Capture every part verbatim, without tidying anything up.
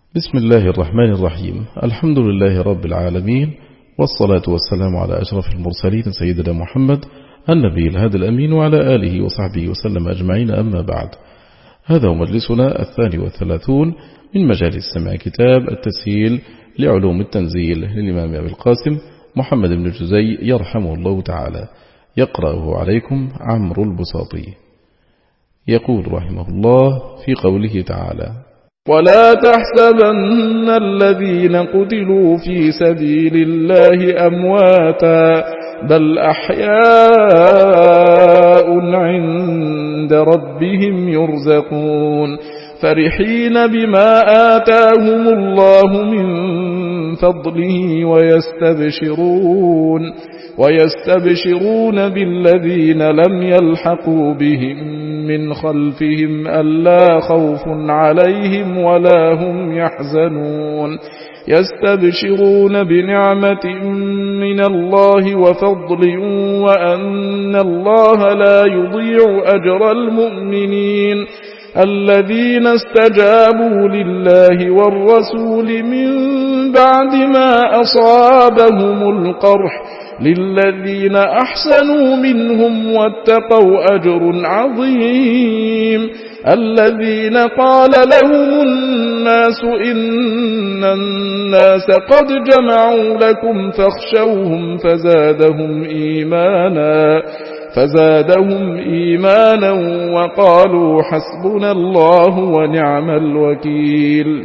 بسم الله الرحمن الرحيم. الحمد لله رب العالمين، والصلاة والسلام على أشرف المرسلين سيدنا محمد النبي الهادي الأمين وعلى آله وصحبه وسلم أجمعين، أما بعد. هذا هو مجلسنا الثاني والثلاثون من مجالس سماع كتاب التسهيل لعلوم التنزيل للإمام أبي القاسم محمد بن جزي يرحمه الله تعالى، يقرأه عليكم عمرو البساطي. يقول رحمه الله في قوله تعالى: ولا تحسبن الذين قتلوا في سبيل الله أمواتا بل أحياء عند ربهم يرزقون فرحين بما آتاهم الله من فضله ويستبشرون ويستبشرون بالذين لم يلحقوا بهم من خلفهم ألا خوف عليهم ولا هم يحزنون يستبشرون بنعمة من الله وفضل وأن الله لا يضيع أجر المؤمنين الذين استجابوا لله والرسول من بعد ما أصابهم القرح للذين أحسنوا منهم واتقوا أجر عظيم الذين قال لهم الناس إن الناس قد جمعوا لكم فاخشوهم فزادهم إيمانا فزادهم إيمانا وقالوا حسبنا الله ونعم الوكيل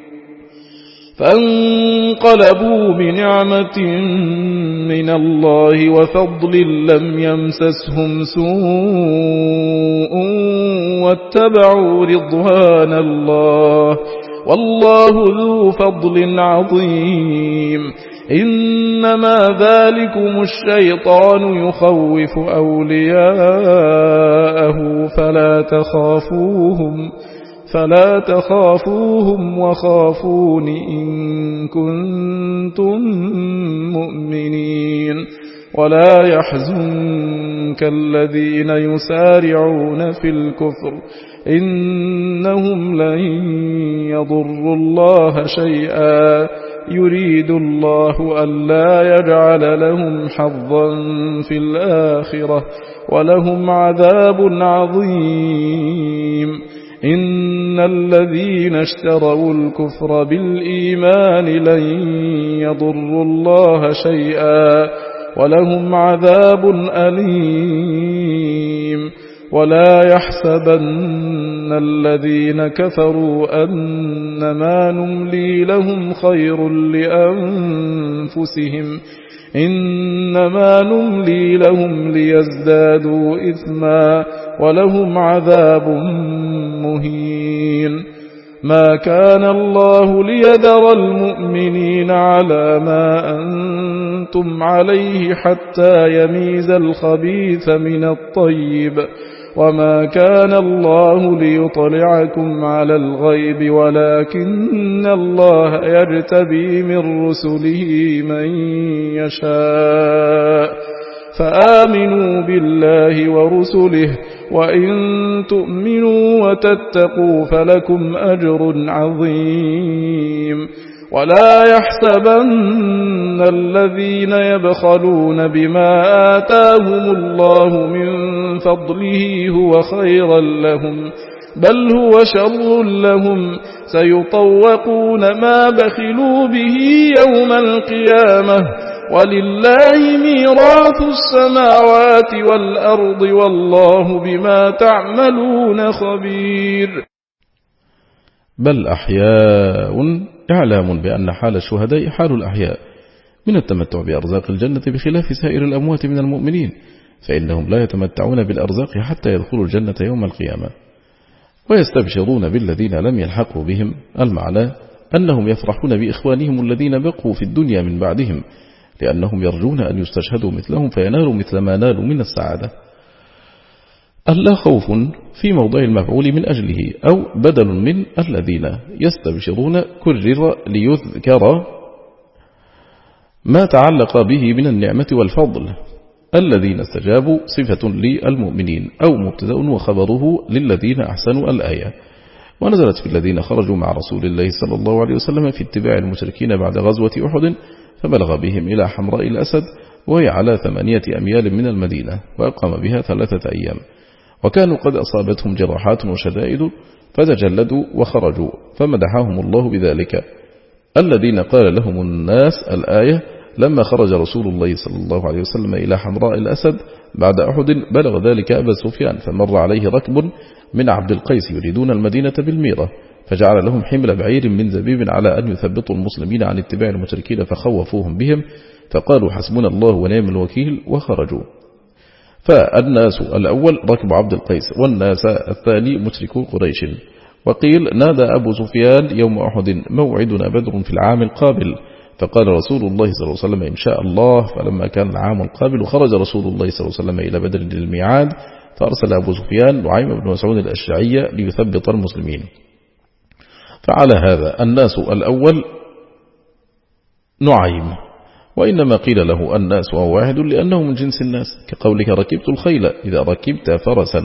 فانقلبوا بنعمة من الله وفضل لم يمسسهم سوء واتبعوا رضوان الله والله ذو فضل عظيم إنما ذلكم الشيطان يخوف أولياءه فلا تخافوهم فلا تخافوهم وخافون إن كنتم مؤمنين ولا يحزنك الذين يسارعون في الكفر إنهم لن يضروا الله شيئا يريد الله ألا يجعل لهم حظا في الآخرة ولهم عذاب عظيم إن الذين اشتروا الكفر بالإيمان لن يضروا الله شيئا ولهم عذاب أليم ولا يحسبن الذين كفروا أنما نملي لهم خير لأنفسهم إنما نملي لهم ليزدادوا إثما ولهم عذاب مهين ما كان الله ليذر المؤمنين على ما أنتم عليه حتى يميز الخبيث من الطيب وما كان الله ليطلعكم على الغيب ولكن الله يجتبي من رسله من يشاء فآمنوا بالله ورسله وإن تؤمنوا وتتقوا فلكم أجر عظيم ولا يحسبن الذين يبخلون بما آتاهم الله من فضله هو خيرا لهم بل هو شر لهم سيطوقون ما بخلوا به يوم القيامة ولله ميراث السماوات والأرض والله بما تعملون خبير. بل أحياء إعلام بأن حال الشهداء حال الأحياء من التمتع بأرزاق الجنة بخلاف سائر الأموات من المؤمنين، فإنهم لا يتمتعون بالأرزاق حتى يدخلوا الجنة يوم القيامة. ويستبشرون بالذين لم يلحقوا بهم، المعنى أنهم يفرحون بإخوانهم الذين بقوا في الدنيا من بعدهم، لأنهم يرجون أن يستشهدوا مثلهم فينالوا مثل ما نالوا من السعادة. ألا خوف في موضع المفعول من أجله أو بدل من الذين يستبشرون كرر ليذكر ما تعلق به من النعمة والفضل. الذين استجابوا صفة للمؤمنين أو مبتدأ وخبره للذين أحسنوا الآية. ونزلت في الذين خرجوا مع رسول الله صلى الله عليه وسلم في اتباع المشركين بعد غزوة أحد، فبلغ بهم إلى حمراء الأسد وهي على ثمانية أميال من المدينة، وأقام بها ثلاثة أيام، وكانوا قد أصابتهم جراحات وشدائد فتجلدوا وخرجوا، فمدحهم الله بذلك. الذين قال لهم الناس الآية لما خرج رسول الله صلى الله عليه وسلم إلى حمراء الأسد بعد أحد بلغ ذلك أبا سفيان، فمر عليه ركب من عبد القيس يريدون المدينة بالميرة، فجعل لهم حمل بعير من زبيب على أن يثبطوا المسلمين عن اتباع المشركين، فخوفوهم بهم فقالوا حسبنا الله ونعم الوكيل وخرجوا. فالناس الأول ركب عبد القيس، والناس الثاني مشركو قريش. وقيل نادى أبو سفيان يوم أحد موعدنا بدر في العام القابل، فقال رسول الله صلى الله عليه وسلم إن شاء الله، فلما كان العام القابل خرج رسول الله صلى الله عليه وسلم إلى بدر للميعاد، فأرسل أبو سفيان نعيم بن مسعود الأشجعي ليثبط المسلمين. فعلى هذا الناس الأول نعيم، وإنما قيل له الناس وهو واحد لأنه من جنس الناس، كقولك ركبت الخيل إذا ركبت فرسا،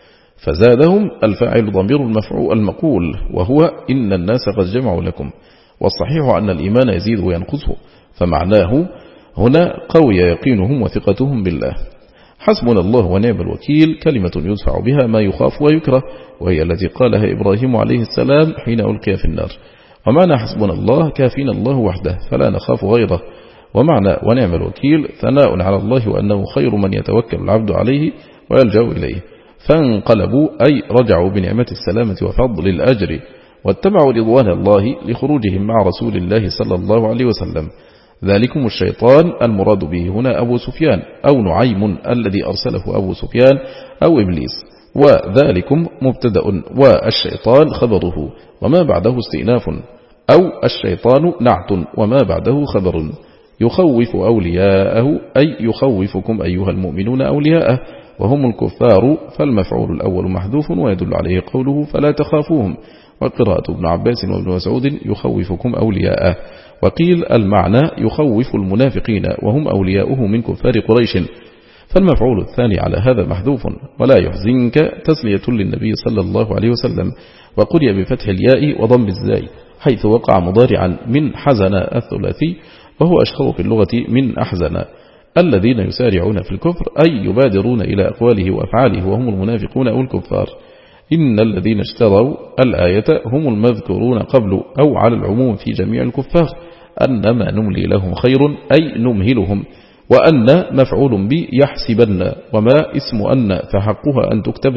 فزادهم الفاعل ضمير المفعول المقول، وهو إن الناس قد جمعوا لكم. والصحيح أن الإيمان يزيد وينقص، فمعناه هنا قوي يقينهم وثقتهم بالله. حسبنا الله ونعم الوكيل كلمة يدفع بها ما يخاف ويكره، وهي التي قالها إبراهيم عليه السلام حين ألقي في النار. ومعنى حسبنا الله كافينا الله وحده فلا نخاف غيره. ومعنى ونعم الوكيل ثناء على الله وأنه خير من يتوكل العبد عليه ويلجأ إليه. فانقلبوا أي رجعوا بنعمة السلامة وفضل الأجر، واتبعوا رضوان الله لخروجهم مع رسول الله صلى الله عليه وسلم. ذلكم الشيطان المراد به هنا أبو سفيان أو نعيم الذي أرسله أبو سفيان أو إبليس، وذلكم مبتدأ والشيطان خبره وما بعده استئناف، أو الشيطان نعت وما بعده خبر. يخوف أولياءه أي يخوفكم أيها المؤمنون أولياءه وهم الكفار، فالمفعول الأول محذوف ويدل عليه قوله فلا تخافوهم، وقراءة ابن عباس وابن مسعود يخوفكم أولياءه. وقيل المعنى يخوف المنافقين وهم أولياؤه من كفار قريش، فالمفعول الثاني على هذا محذوف. ولا يحزنك تسلية للنبي صلى الله عليه وسلم، وقرئ بفتح الياء وضم الزاي حيث وقع مضارعا من حزن الثلاثي، وهو أشهر في اللغة من أحزن. الذين يسارعون في الكفر أي يبادرون إلى أقواله وأفعاله وهم المنافقون أو الكفار. إن الذين اشتروا الآية هم المذكورون قبل أو على العموم في جميع الكفار، أنما نملي لهم خير أي نمهلهم، وأن مفعول بي يحسبن، وما اسم أن فحقها أن تكتب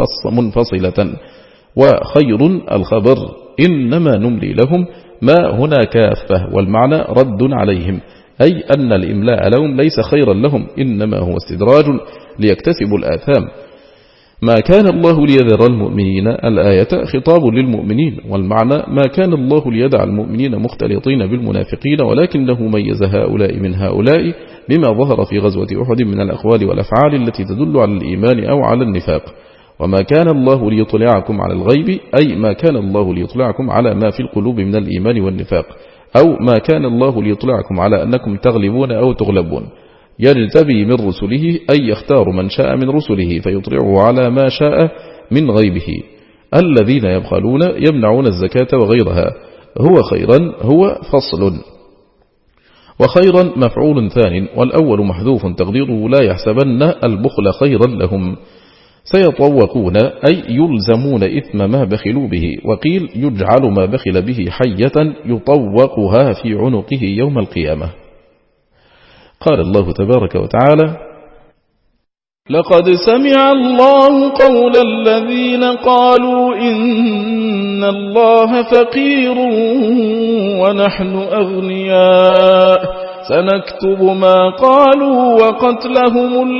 منفصلة، وخير الخبر إنما نملي لهم ما هنا كافة، والمعنى رد عليهم، أي أن الإملاء لهم ليس خيرا لهم، إنما هو استدراج ليكتسبوا الآثام. ما كان الله ليذر المؤمنين الآية خطاب للمؤمنين، والمعنى ما كان الله ليدع المؤمنين مختلطين بالمنافقين، ولكنه ميز هؤلاء من هؤلاء بما ظهر في غزوة أحد من الأقوال والأفعال التي تدل على الإيمان أو على النفاق. وما كان الله ليطلعكم على الغيب أي ما كان الله ليطلعكم على ما في القلوب من الإيمان والنفاق، أو ما كان الله ليطلعكم على أنكم تغلبون أو تغلبون. يجتبي من رسله أي يختار من شاء من رسله فيطلعه على ما شاء من غيبه. الذين يبخلون يمنعون الزكاة وغيرها. هو خيرا هو فصل، وخيرا مفعول ثان، والأول محذوف تقديره لا يحسبن البخل خيرا لهم. سيطوقون أي يلزمون إثم ما بخلوا به، وقيل يجعل ما بخل به حية يطوقها في عنقه يوم القيامة. قال الله تبارك وتعالى: لقد سمع الله قول الذين قالوا إن الله فقير ونحن أغنياء سنكتب ما قالوا وقتلهم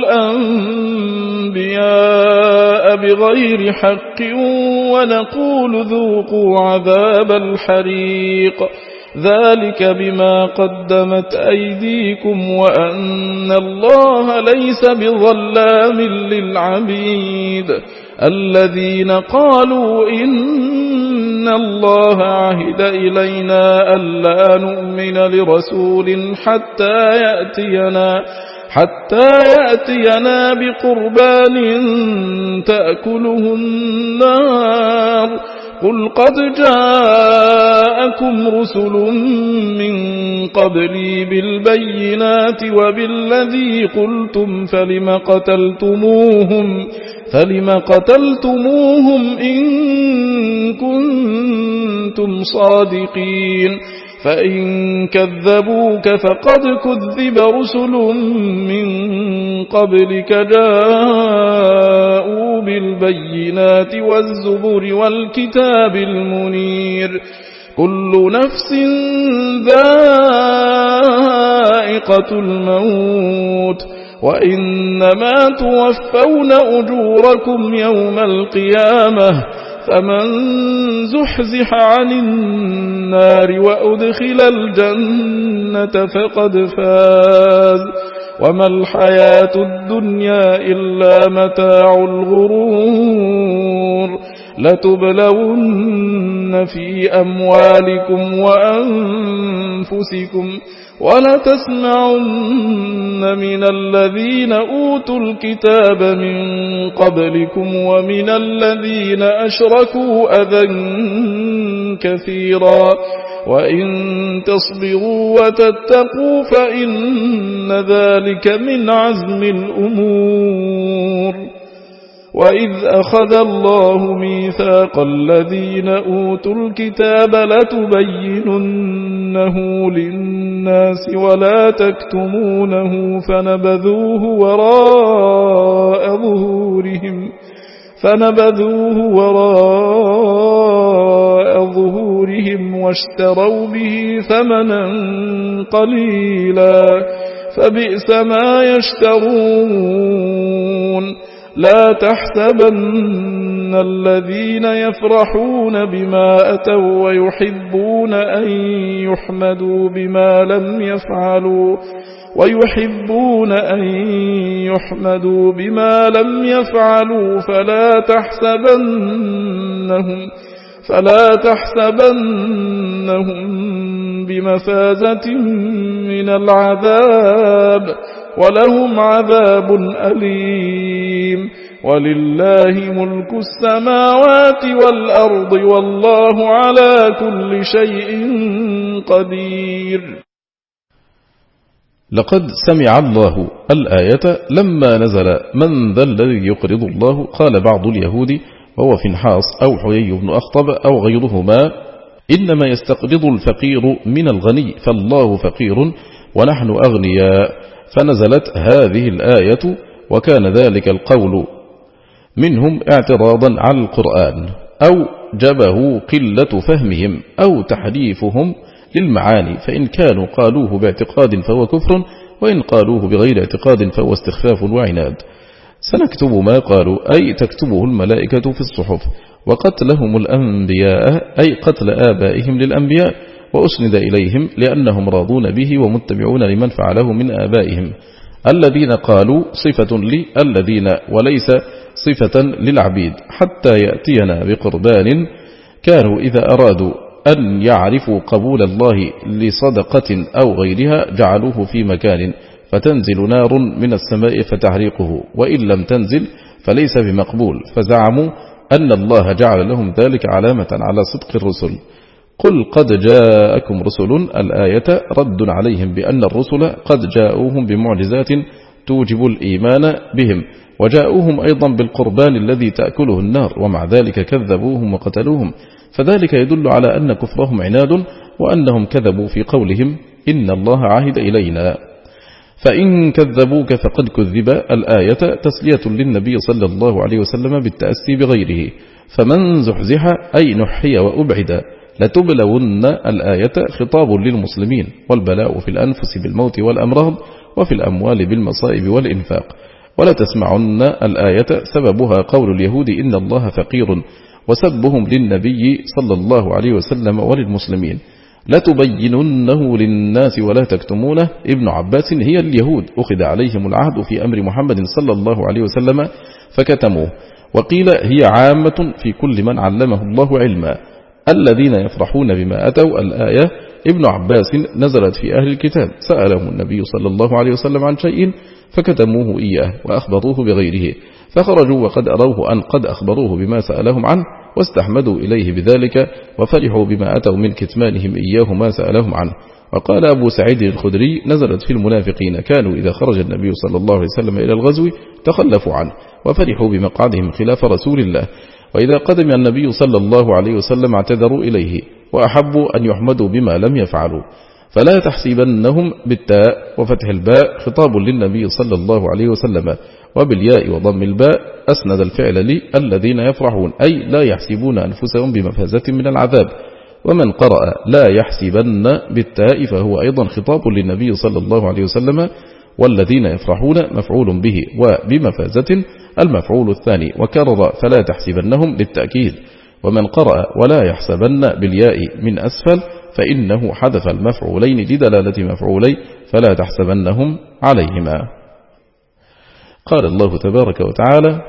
الأنبياء بغير حق ونقول ذوقوا عذاب الحريق ذلك بما قدمت أيديكم وأن الله ليس بظلام للعبيد. الذين قالوا إن الله عهد إلينا ألا نؤمن لرسول حتى يأتينا حتى يأتينا بقربان تأكله النار قل قد جاءكم رسل من قبلي بالبينات وبالذي قلتم فلم قتلتموهم فلم قتلتموهم إن كنتم صادقين فإن كذبوك فقد كذب رسل من قبلك جاءوا بالبينات والزبر والكتاب المنير كل نفس ذائقة الموت وإنما توفون أجوركم يوم القيامة فمن زحزح عن النار وأدخل الجنة فقد فاز وما الحياة الدنيا إلا متاع الغرور لتبلون في أموالكم وأنفسكم ولتسمعن من الذين أوتوا الكتاب من قبلكم ومن الذين أشركوا أذى كثيرا وإن تصبروا وتتقوا فإن ذلك من عزم الأمور وإذ أخذ الله ميثاق الذين أوتوا الكتاب لتبيننه للناس ولا تكتمونه فنبذوه وراء ظهورهم فنبذوه وراء ظهورهم واشتروا به ثمنا قليلا فبئس ما يشترون لا تحسبن الذين يفرحون بما أتوا ويحبون أن يحمدوا بما لم يفعلوا ويحبون أن يحمدوا بما لم يفعلوا فلا تحسبنهم فلا تحسبنهم بمفازة من العذاب ولهم عذاب أليم ولله ملك السماوات والأرض والله على كل شيء قدير. لقد سمع الله الآية لما نزل من ذا الذي يقرض الله قال بعض اليهود وهو فنحاس أو حيي بن أخطب أو غيرهما إنما يستقرض الفقير من الغني فالله فقير ونحن أغنياء فنزلت هذه الآية وكان ذلك القول منهم اعتراضا على القرآن أو جبه قلة فهمهم أو تحريفهم للمعاني فإن كانوا قالوه باعتقاد فهو كفر وإن قالوه بغير اعتقاد فهو استخفاف وعناد. سنكتب ما قالوا أي تكتبه الملائكة في الصحف وقتلهم الأنبياء أي قتل آبائهم للأنبياء وأسند إليهم لأنهم راضون به ومتبعون لمن فعله من آبائهم الذين قالوا صفة لي الذين وليس صفة للعبيد حتى يأتينا بقربان كانوا إذا أرادوا أن يعرفوا قبول الله لصدقة أو غيرها جعلوه في مكان فتنزل نار من السماء فتحرقه وإن لم تنزل فليس بمقبول فزعموا أن الله جعل لهم ذلك علامة على صدق الرسل. قل قد جاءكم رسل الآية رد عليهم بأن الرسل قد جاءوهم بمعجزات توجب الإيمان بهم وجاءوهم أيضا بالقربان الذي تأكله النار ومع ذلك كذبوهم وقتلوهم فذلك يدل على أن كفرهم عناد وأنهم كذبوا في قولهم إن الله عهد إلينا. فإن كذبوك فقد كذب الآية تسلية للنبي صلى الله عليه وسلم بالتأسي بغيره فمن زحزح أي نحي وأبعد لتبلون الآية خطاب للمسلمين والبلاء في الأنفس بالموت والأمراض وفي الأموال بالمصائب والإنفاق ولا تسمعن الآية سببها قول اليهود إن الله فقير وسبهم للنبي صلى الله عليه وسلم وللمسلمين لتبيننه للناس ولا تكتمونه. ابن عباس هي اليهود أخذ عليهم العهد في أمر محمد صلى الله عليه وسلم فكتموه وقيل هي عامة في كل من علمه الله علما الذين يفرحون بما أتوا الآية ابن عباس نزلت في أهل الكتاب سألهم النبي صلى الله عليه وسلم عن شيء فكتموه إياه وأخبروه بغيره فخرجوا وقد أروه أن قد أخبروه بما سألهم عنه واستحمدوا إليه بذلك وفرحوا بما أتوا من كتمانهم إياه ما سألهم عنه. وقال أبو سعيد الخدري نزلت في المنافقين كانوا إذا خرج النبي صلى الله عليه وسلم إلى الغزو تخلفوا عنه وفرحوا بمقعدهم خلاف رسول الله، وإذا قدم النبي صلى الله عليه وسلم اعتذروا إليه وأحبوا أن يحمدوا بما لم يفعلوا. فلا تحسبنهم بالتاء وفتح الباء خطاب للنبي صلى الله عليه وسلم، وبالياء وضم الباء أسند الفعل لي الذين يفرحون، أي لا يحسبون أنفسهم بمفازة من العذاب. ومن قرأ لا يحسبن بالتاء فهو أيضا خطاب للنبي صلى الله عليه وسلم، والذين يفرحون مفعول به، وبمفازة المفعول الثاني، وكرر فلا تحسبنهم للتأكيد. ومن قرأ ولا يحسبن بالياء من أسفل فإنه حذف المفعولين لدلالة مفعولي فلا تحسبنهم عليهما. قال الله تبارك وتعالى: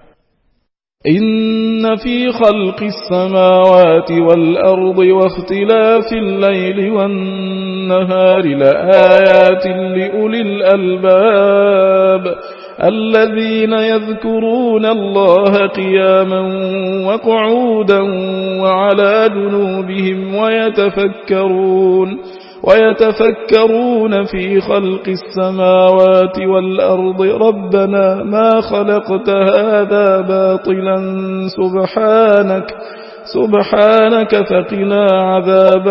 إن في خلق السماوات والأرض واختلاف الليل والنهار لآيات لأولي الألباب الذين يذكرون الله قياما وقعودا وعلى جنوبهم ويتفكرون ويتفكرون في خلق السماوات والأرض ربنا ما خلقت هذا باطلا سبحانك سبحانك فقنا عذاب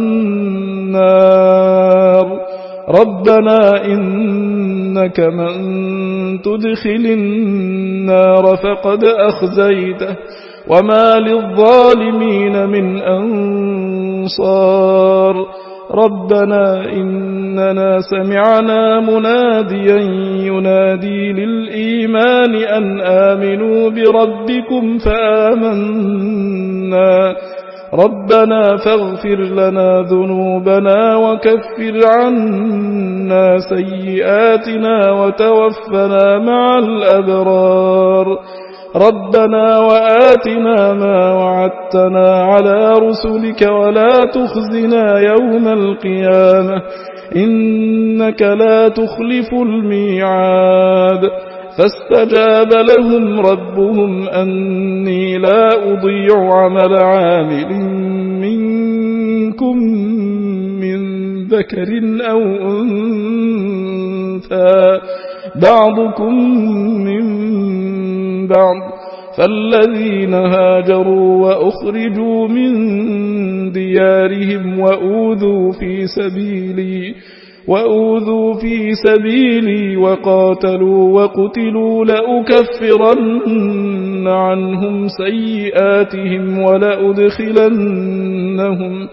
النار ربنا إنك من تدخل النار فقد أخزيته وما للظالمين من أنصار ربنا إننا سمعنا مناديا ينادي للإيمان أن آمنوا بربكم فآمنا ربنا فاغفر لنا ذنوبنا وكفر عنا سيئاتنا وتوفنا مع الأبرار ربنا وآتنا ما وعدتنا على رسلك ولا تخزنا يوم القيامة إنك لا تخلف الميعاد فاستجاب لهم ربهم أني لا أضيع عمل عامل منكم من ذكر أو أنثى بعضكم من بعض فالذين هاجروا وأخرجوا من ديارهم وأوذوا في سبيلي وأوذوا في سبيلي وقاتلوا وقتلوا لأكفرن عنهم سيئاتهم ولأدخلنهم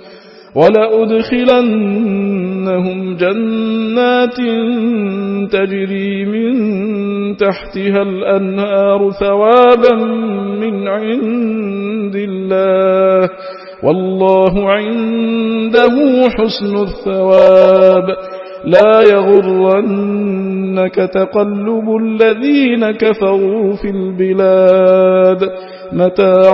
ولأدخلنهم جنات تجري من تحتها الأنهار ثوابا من عند الله والله عنده حسن الثواب لا يغرنك تقلب الذين كفروا في البلاد متاع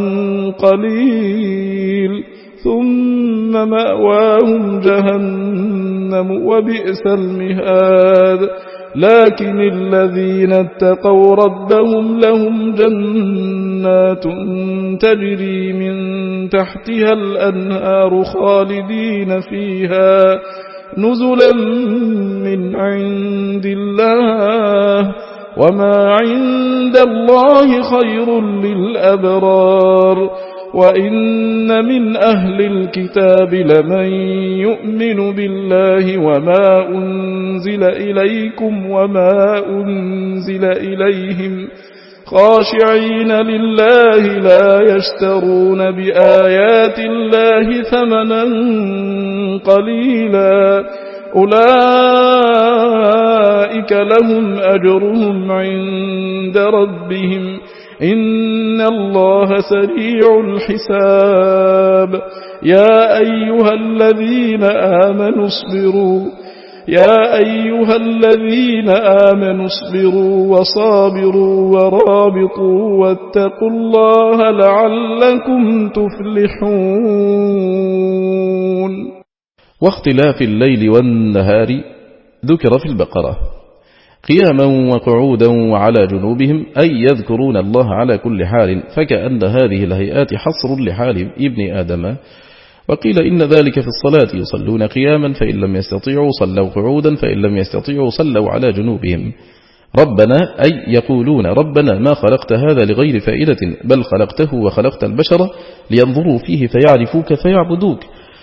قليل ثم مأواهم جهنم وبئس المهاد لكن الذين اتقوا ربهم لهم جنات تجري من تحتها الأنهار خالدين فيها نزلا من عند الله وما عند الله خير للأبرار وإن من أهل الكتاب لمن يؤمن بالله وما أنزل إليكم وما أنزل إليهم خاشعين لله لا يشترون بآيات الله ثمنا قليلا أولئك لهم أجرهم عند ربهم إن الله سريع الحساب يا أيها الذين آمنوا اصبروا يا أيها الذين آمنوا اصبروا وصابروا ورابطوا واتقوا الله لعلكم تفلحون. واختلاف الليل والنهار ذكر في البقرة. قياما وقعودا وعلى جنوبهم، أي يذكرون الله على كل حال، فكأن هذه الهيئات حصر لحال ابن آدم. وقيل إن ذلك في الصلاة، يصلون قياما فإن لم يستطيعوا صلوا قعودا، فإن لم يستطيعوا صلوا على جنوبهم. ربنا، أي يقولون ربنا ما خلقت هذا لغير فائدة، بل خلقته وخلقت البشر لينظروا فيه فيعرفوك فيعبدوك.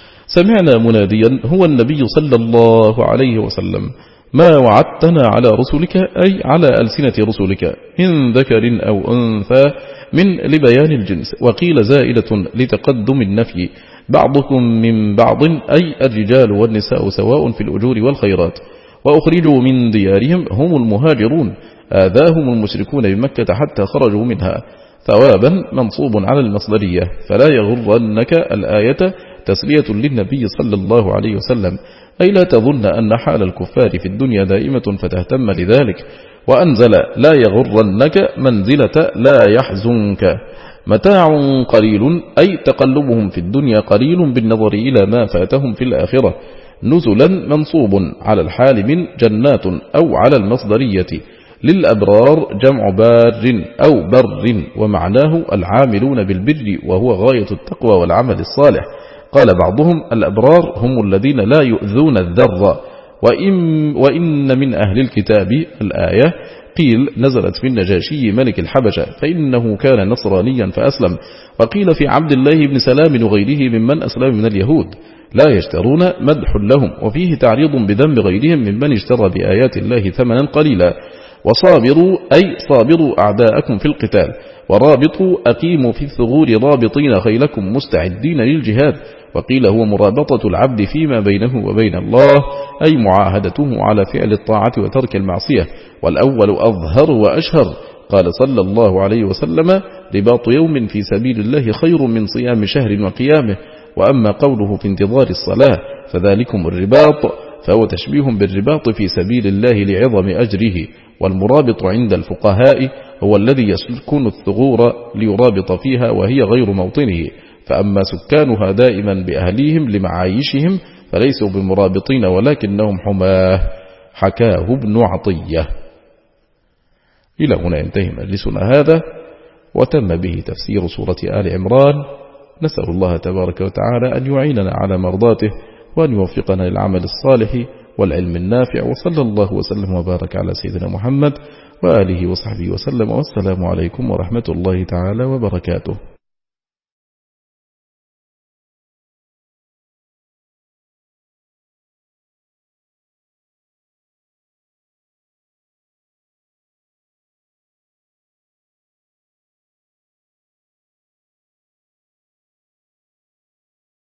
سمعنا مناديا هو النبي صلى الله عليه وسلم: ما وعدتنا على رسلك، أي على ألسنة رسلك، من ذكر أو أنثى، من لبيان الجنس. وقيل زائدة لتقدم النفي، بعضكم من بعض، أي الرجال والنساء سواء في الأجور والخيرات. وأخرجوا من ديارهم، هم المهاجرون، آذاهم المشركون بمكة حتى خرجوا منها. ثوابا منصوب على المصدرية، فلا يغرنك الآية تسلية للنبي صلى الله عليه وسلم، أي لا تظن أن حال الكفار في الدنيا دائمة فتهتم لذلك. وأنزل لا يغرنك منزلة لا يحزنك، متاع قليل، أي تقلبهم في الدنيا قليل بالنظر إلى ما فاتهم في الآخرة. نزلا منصوب على الحال من جنات، أو على المصدرية. للأبرار جمع بار أو بر، ومعناه العاملون بالبر، وهو غاية التقوى والعمل الصالح. قال بعضهم الأبرار هم الذين لا يؤذون الذر. وإن, وإن من أهل الكتاب، الآية قيل نزلت من نجاشي ملك الحبشة، فإنه كان نصرانيا فأسلم. وقيل في عبد الله بن سلام وغيره ممن أسلم من اليهود، لا يشترون مدح لهم، وفيه تعريض بذنب غيرهم ممن اشترى بآيات الله ثمنا قليلا. وصابروا، أي صابروا أعداءكم في القتال. ورابطوا، أقيموا في الثغور رابطين خيلكم مستعدين للجهاد. وقيل هو مرابطة العبد فيما بينه وبين الله، أي معاهدته على فعل الطاعة وترك المعصية. والأول أظهر وأشهر. قال صلى الله عليه وسلم: رباط يوم في سبيل الله خير من صيام شهر وقيامه. وأما قوله في انتظار الصلاة فذلكم الرباط، فهو تشبيه بالرباط في سبيل الله لعظم أجره. والمرابط عند الفقهاء هو الذي يسكن الثغور ليرابط فيها وهي غير موطنه. فأما سكانها دائما بأهليهم لمعايشهم فليسوا بمرابطين ولكنهم حماه. حكاه ابن عطية. إلى هنا ينتهي مجلسنا هذا، وتم به تفسير سورة آل عمران. نسأل الله تبارك وتعالى أن يعيننا على مرضاته، وأن يوفقنا للعمل الصالح والعلم النافع. وصلى الله وسلم وبارك على سيدنا محمد وآله وصحبه وسلم، والسلام عليكم ورحمة الله تعالى وبركاته.